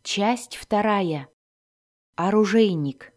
Часть вторая. Оружейник.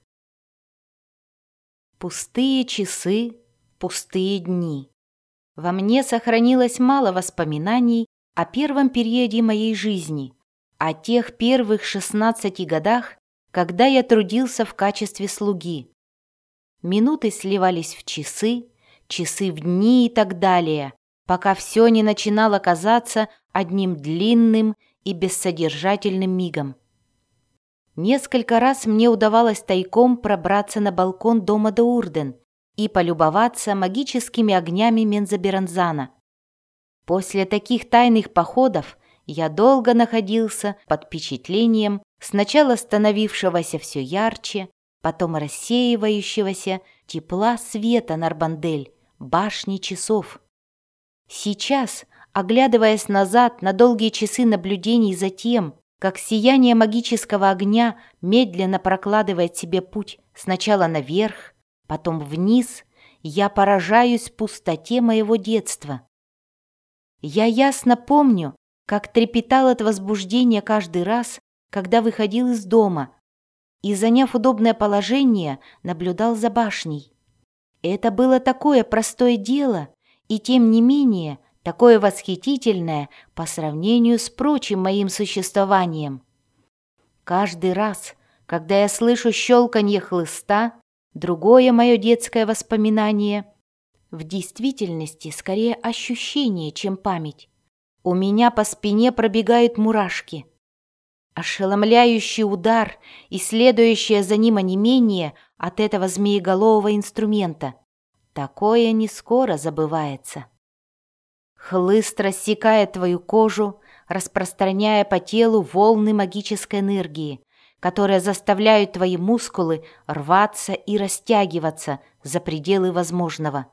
Пустые часы, пустые дни. Во мне сохранилось мало воспоминаний о первом периоде моей жизни, о тех первых 16 годах, когда я трудился в качестве слуги. Минуты сливались в часы, часы в дни и так далее, пока все не начинало казаться одним длинным и бессодержательным мигом. Несколько раз мне удавалось тайком пробраться на балкон дома Доурден и полюбоваться магическими огнями Мензоберанзана. После таких тайных походов я долго находился под впечатлением сначала становившегося все ярче, потом рассеивающегося тепла света Нарбандель, башни часов. Сейчас, оглядываясь назад на долгие часы наблюдений за тем, как сияние магического огня медленно прокладывает себе путь сначала наверх, потом вниз, я поражаюсь пустоте моего детства. Я ясно помню, как трепетал от возбуждения каждый раз, когда выходил из дома и, заняв удобное положение, наблюдал за башней. Это было такое простое дело, и тем не менее такое восхитительное по сравнению с прочим моим существованием. Каждый раз, когда я слышу щелканье хлыста, другое мое детское воспоминание, в действительности скорее ощущение, чем память, у меня по спине пробегают мурашки. Ошеломляющий удар и следующее за ним онемение от этого змееголового инструмента. Такое не скоро забывается. Хлыст рассекает твою кожу, распространяя по телу волны магической энергии, которые заставляют твои мускулы рваться и растягиваться за пределы возможного.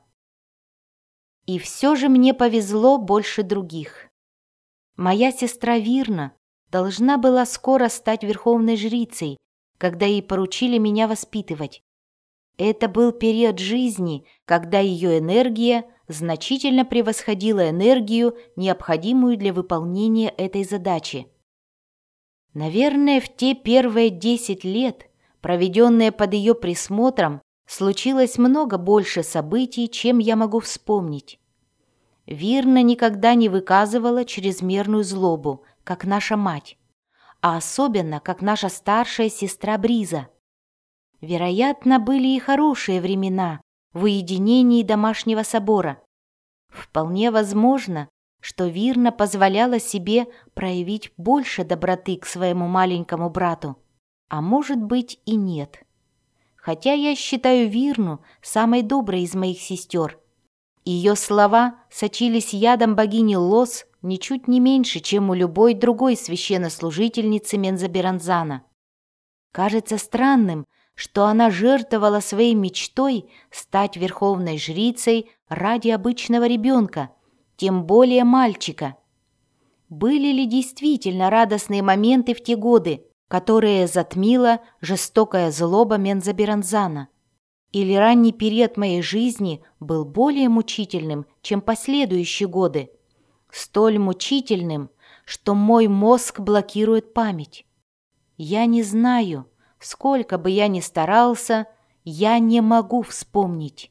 И все же мне повезло больше других. Моя сестра Вирна должна была скоро стать верховной жрицей, когда ей поручили меня воспитывать. Это был период жизни, когда ее энергия значительно превосходила энергию, необходимую для выполнения этой задачи. Наверное, в те первые 10 лет, проведенные под ее присмотром, случилось много больше событий, чем я могу вспомнить. Вирна никогда не выказывала чрезмерную злобу, как наша мать, а особенно, как наша старшая сестра Бриза. Вероятно, были и хорошие времена в уединении домашнего собора. Вполне возможно, что Вирна позволяла себе проявить больше доброты к своему маленькому брату, а может быть и нет. Хотя я считаю Вирну самой доброй из моих сестер. Ее слова сочились ядом богини Лос ничуть не меньше, чем у любой другой священнослужительницы Мензоберанзана. Кажется странным, что она жертвовала своей мечтой стать верховной жрицей ради обычного ребенка, тем более мальчика. Были ли действительно радостные моменты в те годы, которые затмила жестокая злоба Мензоберанзана? Или ранний период моей жизни был более мучительным, чем последующие годы? Столь мучительным, что мой мозг блокирует память. Я не знаю. Сколько бы я ни старался, я не могу вспомнить.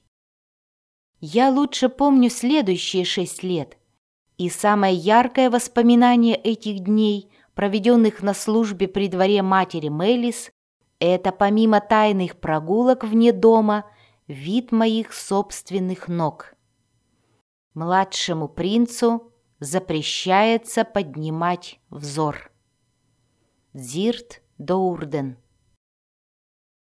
Я лучше помню следующие 6 лет. И самое яркое воспоминание этих дней, проведенных на службе при дворе матери Мелис, это помимо тайных прогулок вне дома, вид моих собственных ног. Младшему принцу запрещается поднимать взор. Дзирт Доурден.